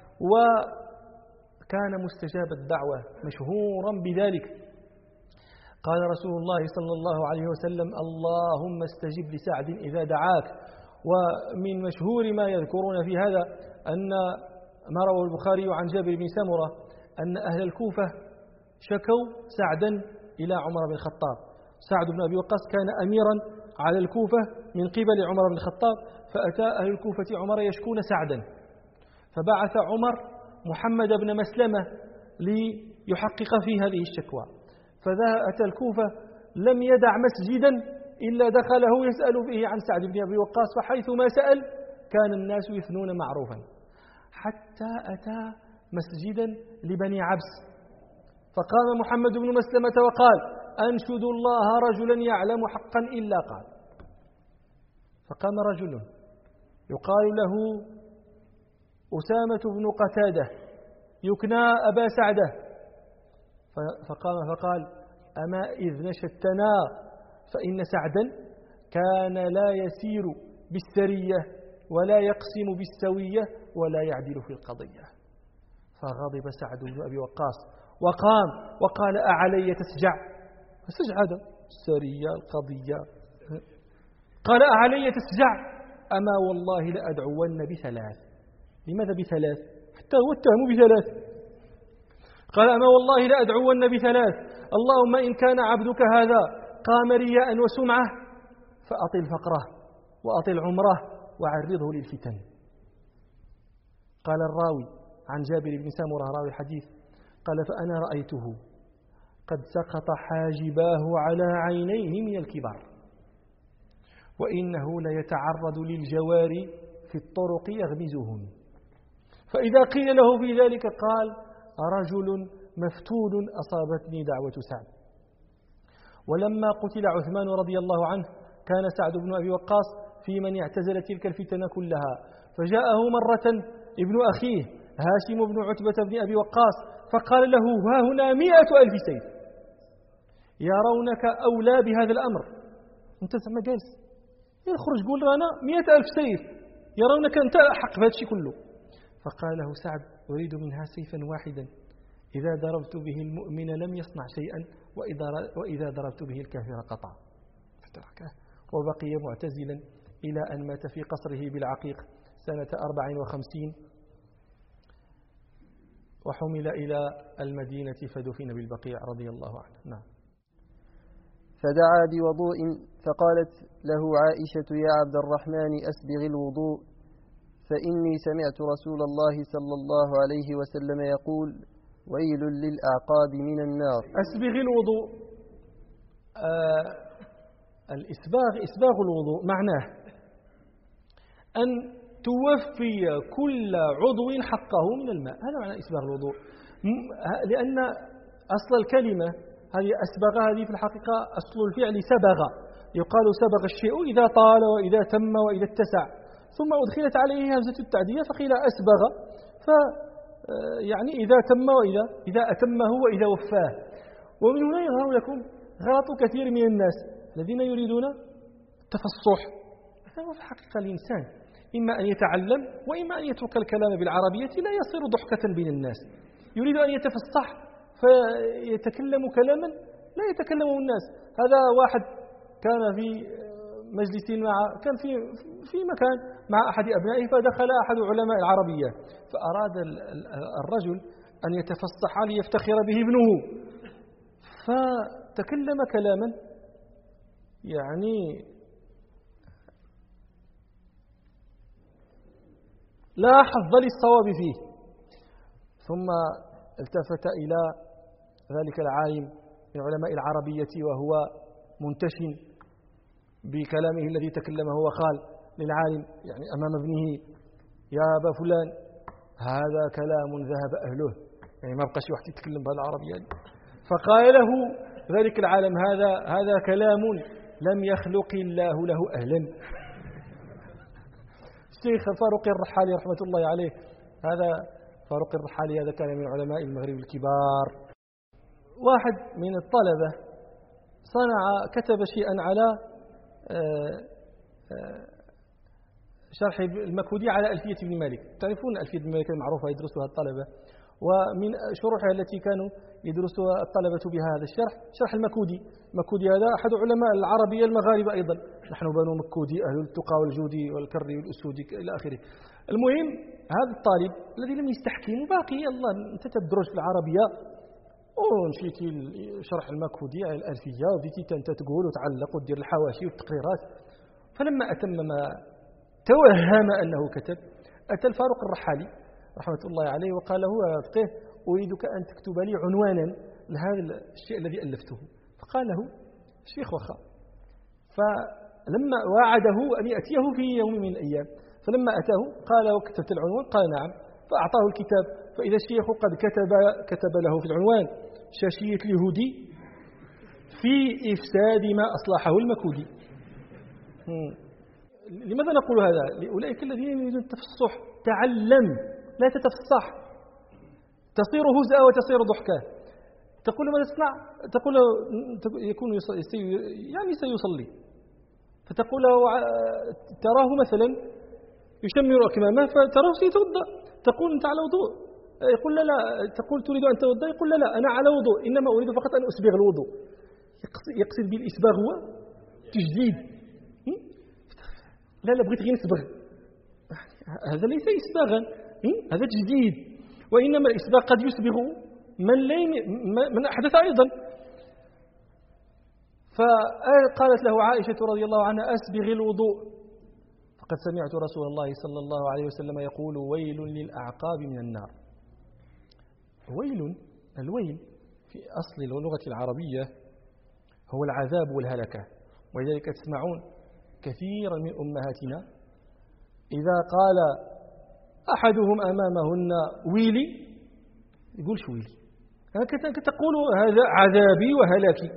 وكان مستجاب الدعوة مشهورا بذلك. قال رسول الله صلى الله عليه وسلم اللهم استجب لسعد إذا دعاك. ومن مشهور ما يذكرون في هذا أن ما روى البخاري عن جابر بن سمرة أن أهل الكوفة شكوا سعدا إلى عمر بن الخطاب. سعد بن أبي وقاص كان أميرا على الكوفة من قبل عمر بن الخطاب، فأتى أهل الكوفة عمر يشكون سعدا، فبعث عمر محمد بن مسلمة ليحقق في هذه الشكوى. فأتى الكوفة لم يدع مسجدا إلا دخله يسأل به عن سعد بن أبي وقاص، فحيثما سأل كان الناس يثنون معروفا، حتى أتى مسجدا لبني عبس، فقام محمد بن مسلمة وقال أنشد الله رجلا يعلم حقا إلا قال. فقام رجل يقال له أسامة بن قتادة يكنى أبا سعدة، فقام فقال أما إذ نشدتنا فإن سعدا كان لا يسير بالسرية ولا يقسم بالسوية ولا يعدل في القضية. فغضب سعد بن أبي وقاص وقام وقال أعلي تسجع؟ فسجع هذا السرية القضية. قال أعلي تسجع؟ أما والله لأدعون بثلاث. لماذا بثلاث؟ حتى هو اتهم بثلاث. قال أما والله لأدعون بثلاث، اللهم إن كان عبدك هذا قام رياء وسمعة فأطل فقره وأطل عمره وعرضه للفتن. قال الراوي عن جابر بن سمرة راوي الحديث قال فأنا رأيته قد سقط حاجباه على عينيه من الكبر، وإنه ليتعرض للجوار في الطرق يغمزهم. فإذا قيل له في ذلك قال رجل مفتون أصابتني دعوة سعد. ولما قتل عثمان رضي الله عنه كان سعد بن أبي وقاص في من اعتزل تلك الفتن كلها، فجاءه مرة ابن أخيه هاشم بن عتبة بن أبي وقاص فقال له ها هنا 100,000 سيف يرونك أولى بهذا الأمر. أنت سمع جالس يخرج قول أنا 100,000 سيف يرونك أنت أحق بهذا الشيء كله. فقال له سعد أريد منها سيفا واحدا إذا ضربت به المؤمن لم يصنع شيئا وإذا ضربت به الكافر قطع. فتركه وبقي معتزلا إلى أن مات في قصره بالعقيق سنة 54 وحمل إلى المدينة فدفن بالبقيع رضي الله عنه. نعم. فدعا بوضوء فقالت له عائشة يا عبد الرحمن أسبغ الوضوء فإني سمعت رسول الله صلى الله عليه وسلم يقول ويل للأعقاب من النار. أسبغ الوضوء، إسباغ الوضوء معناه أن توفي كل عضو حقه من الماء، هذا معنى إسباغ الوضوء. لأن أصل الكلمة هذه أسبغ، هذه في الحقيقة أصل الفعل سبغ، يقال سبغ الشيء إذا طال وإذا تم وإذا اتسع، ثم أدخلت عليه همزة التعدية فقيل أسبغ، يعني إذا تم وإذا أتمه وإذا وفاه. ومن هنا يظهر لكم غلط كثير من الناس الذين يريدون التفصح. هو في الحقيقة الإنسان إما أن يتعلم وإما أن يترك الكلام بالعربية لا يصير ضحكة بين الناس. يريد أن يتفصح فيتكلم كلاما لا يتكلمه الناس. هذا واحد كان في مجلس كان في مكان مع أحد أبنائه، فدخل أحد علماء العربية فأراد الرجل أن يتفصح ليفتخر به ابنه، فتكلم كلاما يعني لا حظ للصواب فيه. ثم التفت إلى ذلك العالم من علماء العربية وهو منتشن بكلامه الذي تكلمه، وقال للعالم يعني أمام ابنه: يا أبا فلان، هذا كلام ذهب أهله، يعني ما بقاش واحد يتكلم بالعربية. فقال له ذلك العالم: هذا كلام لم يخلق الله له أهلا. الشيخ فاروق الرحالي رحمة الله عليه، هذا فاروق الرحالي هذا كان من علماء المغرب الكبار. واحد من الطلبة كتب شيئا على شرح المكودي على ألفية ابن مالك. تعرفون ألفية ابن مالك المعروفة يدرسها الطلبة، ومن شروحها التي كانوا يدرسها الطلبة بها هذا الشرح شرح المكودي. المكودي هذا أحد علماء العربية المغاربة أيضا، نحن بنو مكودي أهل التقى والجود والكر والأسود إلى آخره. المهم هذا الطالب الذي لم يستحكم باقي الله أنت تدرج في العربية ونشيتي شرح المكودي على الألفية وبديتي أنت تقول وتعلق وتدير الحواشي والتقريرات. فلما أتم ما توهم أنه كتب، أتى الفاروق الرحالي رحمة الله عليه وقال له: يا فقيه، أريدك أن تكتب لي عنوانا لهذا الشيء الذي ألفته. فقال له: شيخ وخا. فلما وعده أن يأتيه في يوم من الأيام، فلما أتاه قال: وكتبت العنوان؟ قال: نعم. فأعطاه الكتاب، فإذا الشيخ قد كتب له في العنوان: شاشية اليهودي في إفساد ما أصلحه المكودي. لماذا نقول هذا؟ لأولئك الذين يريدون التفصح: تعلم، لا تتفصح، تصير هزءا وتصير ضحكا. تقول ماذا تصنع؟ تقول يكون يعني سيصلي، فتقول تراه مثلا يشمر أكمامه فتراه سيتوضأ، تقول أنت على وضوء، يقول لا، تقول تريد أن تتوضأ، يقول لا أنا على وضوء، إنما أريد فقط أن أسبغ الوضوء. يقصد بالإسباغ هو تجديد. لا بغيت غير نسبغ، هذا ليس إسباغا، هذا تجديد. وإنما الإسباغ قد يسبغ من أحدث أيضا. فقالت له عائشة رضي الله عنها: أسبغ الوضوء، فقد سمعت رسول الله صلى الله عليه وسلم يقول: ويل للأعقاب من النار. الويل في أصل اللغة العربية هو العذاب والهلكة، ولذلك تسمعون كثيرا من أمهاتنا إذا قال أحدهم أمامهن ويلي، يقولش ويلي، تقول هذا عذابي وهلاكي.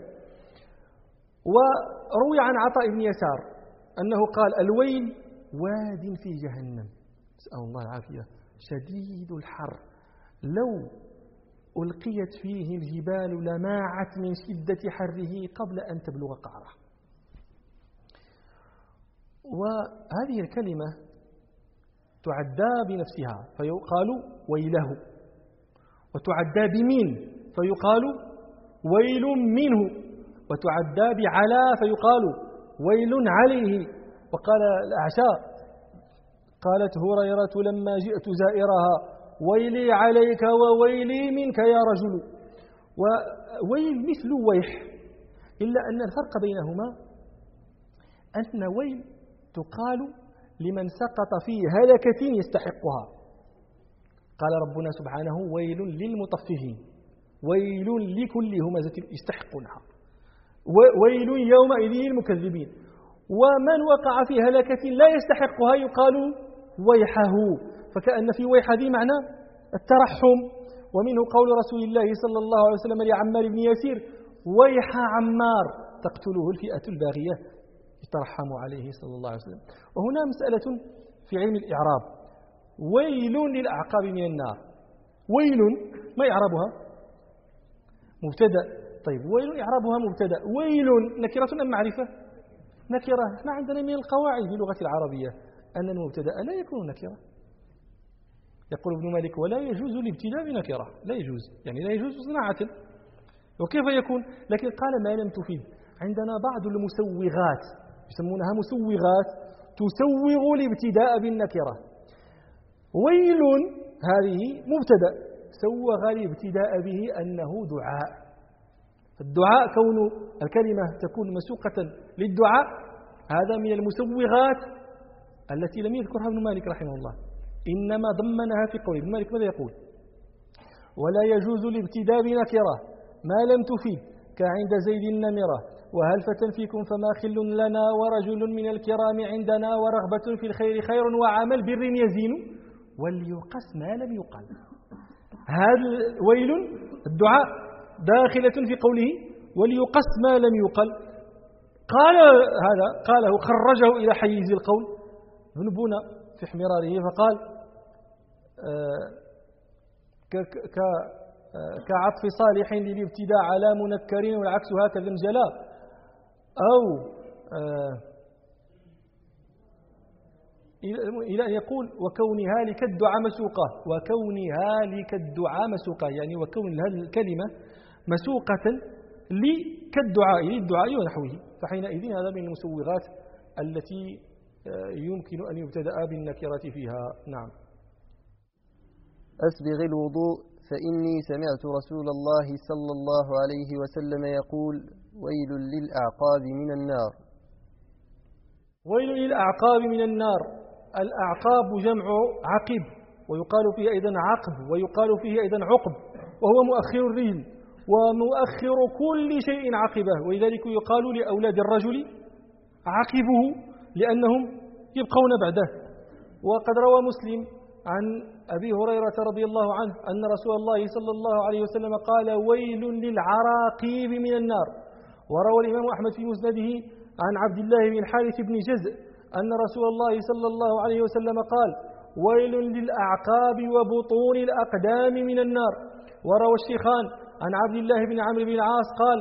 وروي عن عطاء بن يسار أنه قال: الويل واد في جهنم، نسأل الله العافية، شديد الحر، لو ألقيت فيه الجبال لماعت من شدة حره قبل أن تبلغ قعره. وهذه الكلمة تعدى بنفسها فيقال ويله، وتعدى بمن فيقال ويل منه، وتعدى بعلى فيقال ويل عليه. وقال الأعشى: قالت هريرة لما جئت زائرها: ويلي عليك وويلي منك يا رجل. وويل مثل ويح، إلا أن الفرق بينهما أن ويل تقال لمن سقط في هلكة يستحقها. قال ربنا سبحانه: ويل للمطففين، ويل لكل همزة يستحقونها، ويل يومئذ للمكذبين. ومن وقع في هلكة لا يستحقها يقال ويحه، فكأن في ويح ذي معنى الترحم. ومنه قول رسول الله صلى الله عليه وسلم لعمار بن ياسير: ويح عمار تقتله الفئة الباغية، يترحم عليه صلى الله عليه وسلم. وهنا مسألة في علم الإعراب: ويل للأعقاب من النار. ويل ما إعرابها؟ مبتدأ. طيب ويل إعرابها مبتدأ، ويل نكرة أم معرفة؟ نكرة. ما عندنا من القواعد في اللغة العربية أن المبتدأ لا يكون نكرة. يقول ابن مالك: ولا يجوز الابتداء بنكرة، لا يجوز، يعني لا يجوز صناعة. وكيف يكون؟ لكن قال: ما لم تفيد. عندنا بعض المسوغات يسمونها مسوغات تسوغ الابتداء بالنكرة. ويل هذه مبتدأ سوغ الابتداء به أنه دعاء. الدعاء كون الكلمة تكون مسوقة للدعاء هذا من المسوغات التي لم يذكرها ابن مالك رحمه الله، إنما ضمنها في قوله. ابن مالك ماذا يقول؟ ولا يجوز الابتداء بنكرة ما لم تفيد كعند زيد النمرة وهلفة فيكم فما خل لنا ورجل من الكرام عندنا ورغبة في الخير خير وعمل بر يزين وليقس ما لم يقل. هذا ويل الدعاء داخلة في قوله وليقس ما لم يقل. قال هذا قاله خرجه إلى حيز القول ابن بونا في احمراره فقال كعطف صالح للابتداء على منكرين والعكس هكذا انجلى، أو إلى أن يقول وكونها لك الدعاء مسوقة، وكونها لك الدعاء مسوقة يعني وكون هذه الكلمة مسوقة لكالدعاء للدعاء ونحوه، فحينئذ هذا من المسوغات التي يمكن أن يبتدأ بالنكرة فيها. نعم. أسبغ الوضوء فإني سمعت رسول الله صلى الله عليه وسلم يقول ويل للأعقاب من النار. ويل للأعقاب من النار. الأعقاب جمع عقب ويقال فيه أيضا عقب ويقال فيه أيضا عقب، وهو مؤخر الرجل ومؤخر كل شيء عقبه، ولذلك يقال لأولاد الرجل عقبه لأنهم يبقون بعده. وقد روى مسلم عن أبي هريرة رضي الله عنه أن رسول الله صلى الله عليه وسلم قال ويل للعراقيب من النار. وروى الإمام أحمد في مسنده عن عبد الله بن الحارث بن جزء أن رسول الله صلى الله عليه وسلم قال ويل للأعقاب وبطون الأقدام من النار. وروى الشيخان عن عبد الله بن عمرو بن العاص قال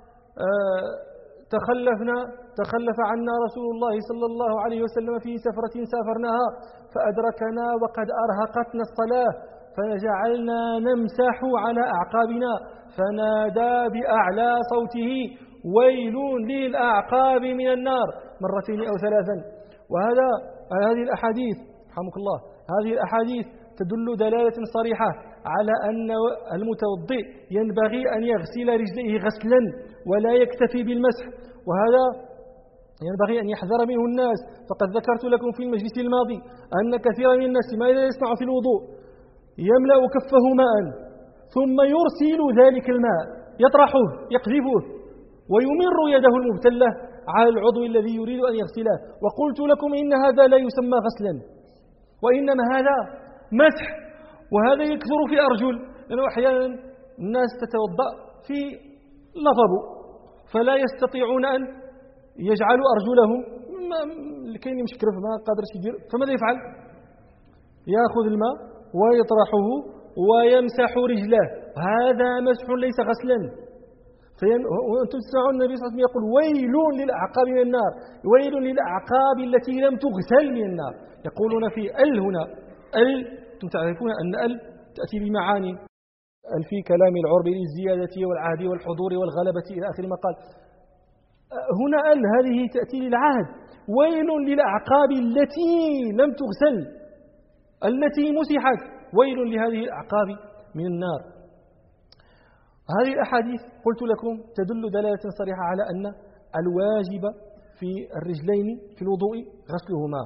تخلف عنا رسول الله صلى الله عليه وسلم في سفرة سافرناها فأدركنا وقد أرهقتنا الصلاة فجعلنا نمسح على أعقابنا فنادى بأعلى صوته ويل للأعقاب من النار مرتين أو ثلاثا. هذه الأحاديث رحمك الله هذه الأحاديث تدل دلالة صريحة على أن المتوضئ ينبغي أن يغسل رجليه غسلا ولا يكتفي بالمسح، وهذا ينبغي أن يحذر منه الناس. فقد ذكرت لكم في المجلس الماضي أن كثيرا من الناس ماذا يصنع في الوضوء؟ يملأ كفه ماء ثم يرسل ذلك الماء يطرحه يقذفه ويمر يده المبتلة على العضو الذي يريد أن يغسله. وقلت لكم إن هذا لا يسمى غسلا وإنما هذا مسح، وهذا يكثر في أرجل لأنه أحيانا الناس تتوضأ في لفظ فلا يستطيعون أن يجعلوا أرجلهم كاين مشكرف ما قادرش يدير، فماذا يفعل؟ يأخذ الماء ويطرحه ويمسح رجله، هذا مسح ليس غسلا. وأنتم تسمعون النبي صلى الله عليه وسلم يقول ويل للأعقاب من النار، ويل للأعقاب التي لم تغسل من النار. يقولون في ال هنا أنتم تعرفون أن ال تأتي بمعاني في كلام العرب للزيادة والعهد والحضور والغلبة إلى آخر ما قال. هنا هذه تأتي للعهد، ويل للأعقاب التي لم تغسل التي مسحت، ويل لهذه الأعقاب من النار. هذه الأحاديث قلت لكم تدل دلالة صريحة على أن الواجب في الرجلين في الوضوء غسلهما،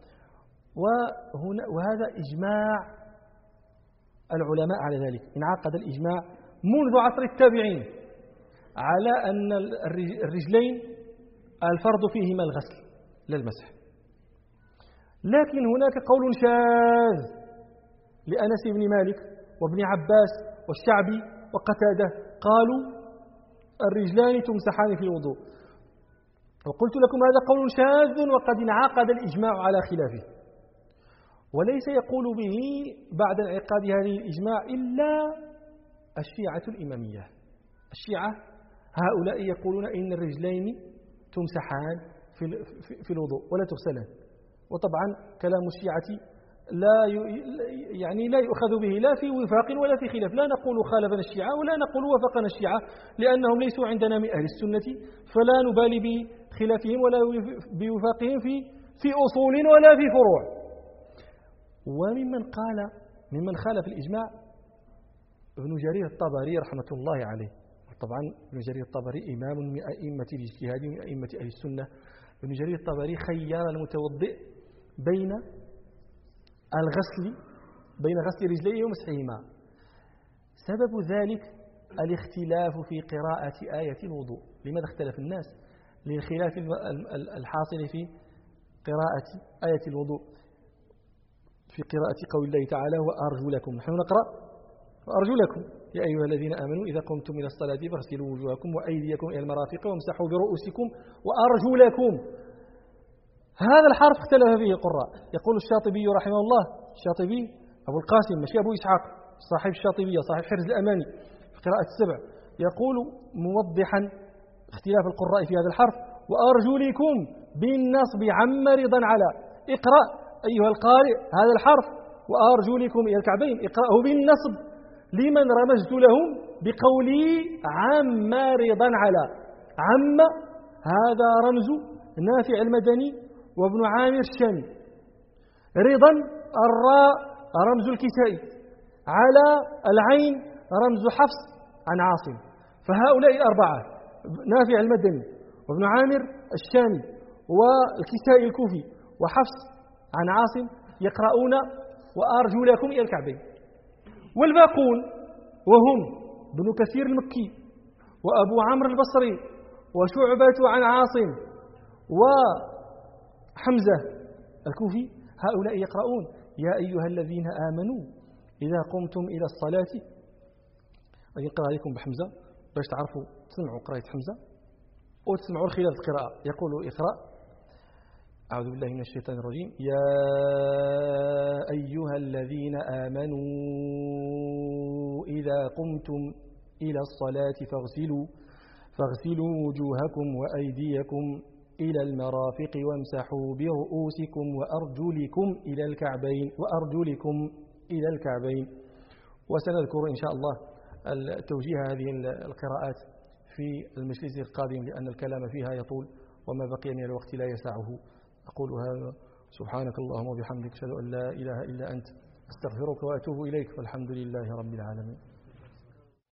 وهذا إجماع العلماء على ذلك. انعقد الإجماع منذ عصر التابعين على أن الرجلين الفرض فيهما الغسل لا المسح. لكن هناك قول شاذ لأنس بن مالك وابن عباس والشعبي وقتادة قالوا الرجلان تمسحان في الوضوء، وقلت لكم هذا قول شاذ وقد انعقد الإجماع على خلافه، وليس يقول به بعد انعقاد هذه الإجماع إلا الشيعة الإمامية. الشيعة هؤلاء يقولون إن الرجلين تمسحان في الوضوء ولا تغسلان، وطبعا كلام الشيعة يعني لا يؤخذ به لا في وفاق ولا في خلاف. لا نقول خالفنا الشيعة ولا نقول وافقنا الشيعة، لأنهم ليسوا عندنا من أهل السنة، فلا نبالي بخلافهم ولا بوفاقهم في أصول ولا في فروع. ممن خالف الإجماع ابن جرير الطبري رحمة الله عليه. طبعا ابن جرير الطبري إمام من أئمة الاجتهاد من أئمة أهل السنة. ابن جرير الطبري خير المتوضئ بين غسل رجليه ومسحهما. سبب ذلك الاختلاف في قراءة آية الوضوء. لماذا اختلف الناس؟ للخلاف الحاصل في قراءة آية الوضوء، في قراءة قول الله تعالى وأرجلكم. نحن نقرأ وأرجلكم يا أيها الذين آمنوا إذا قمتم إلى الصلاة فاغسلوا وجوهكم وأيديكم إلى المرافق وامسحوا برؤوسكم وأرجلكم. هذا الحرف اختلف فيه القراء. يقول الشاطبي رحمه الله، الشاطبي أبو القاسم مشي أبو إسحاق صاحب الشاطبية صاحب حرز الأماني في قراءة السبع، يقول موضحا اختلاف القراء في هذا الحرف وأرجلكم بالنصب رضا على. اقرأ أيها القارئ هذا الحرف وأرجلكم إلى الكعبين، اقرأه بالنصب لمن رمزت لهم بقولي رضا على. هذا رمز نافع المدني وابن عامر الشامي. رضا الراء رمز الكسائي، على العين رمز حفص عن عاصم. فهؤلاء الأربعة نافع المدني وابن عامر الشامي والكسائي الكوفي وحفص عن عاصم يقرؤون وأرجلكم إلى الكعبين. والباقون وهم ابن كثير المكي وأبو عمرو البصري وشعبة عن عاصم وحمزة الكوفي، هؤلاء يقرؤون يا أيها الذين آمنوا إذا قمتم إلى الصلاة. أقرأ عليكم بحمزة باش تعرفوا تسمعوا قراءة حمزة وتسمعوا الخلاف القراءة. يقول اقرأ أعوذ بالله من الشيطان الرجيم يا أيها الذين آمنوا إذا قمتم إلى الصلاة فاغسلوا وجوهكم وأيديكم إلى المرافق وامسحوا برؤوسكم وأرجلكم إلى الكعبين. وسنذكر إن شاء الله توجيه هذه القراءات في المجلس القادم لأن الكلام فيها يطول وما بقي من الوقت لا يسعه. أقول هذا سبحانك اللهم وبحمدك أشهد أن لا إله إلا أنت أستغفرك وأتوب إليك والحمد لله رب العالمين.